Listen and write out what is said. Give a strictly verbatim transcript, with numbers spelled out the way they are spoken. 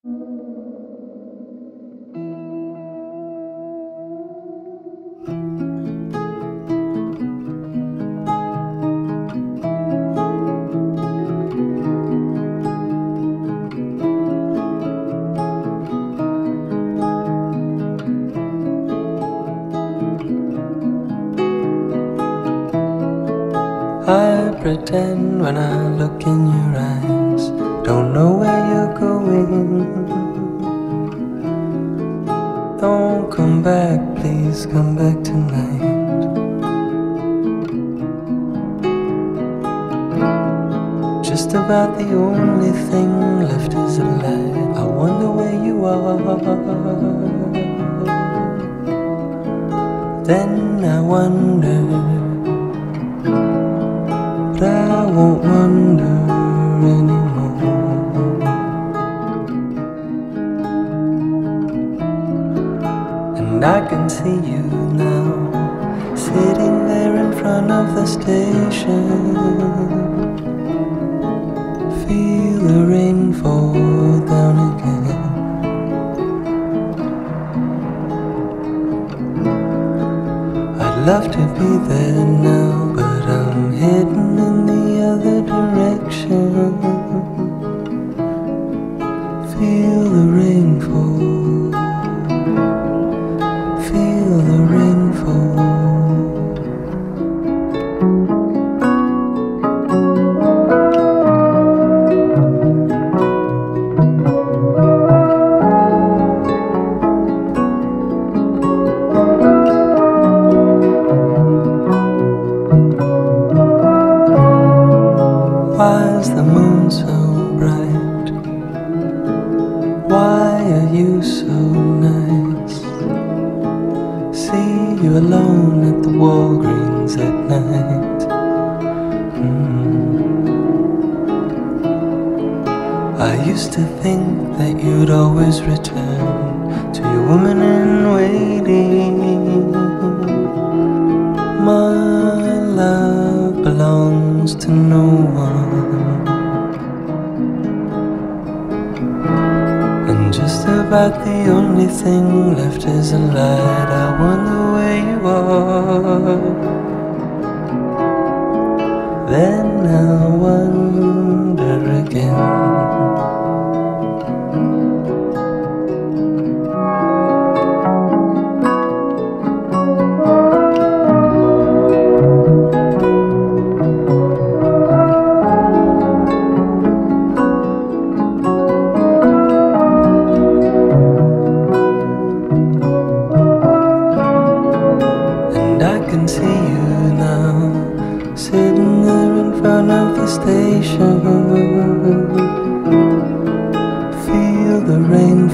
I pretend when I look in your eyes, don't know where you're going. Don't come back, please come back tonight. Just about the only thing left is a light. I wonder where you are. Then I wonder, but I won't wonder anymore. And I can see you now, sitting there in front of the station. Feel the rain fall down again. I'd love to be there now, but I'm hidden in the other direction. Feel the rain fall, feel the rain fall. Why is the moon so bright? Why are you so nice? See you alone at the Walgreens at night. mm. I used to think that you'd always return to your woman in waiting. My love belongs to no one, and just about the only thing left is a light. I wonder where you are. Then I wonder again. See you now, sitting there in front of the station. Feel the rain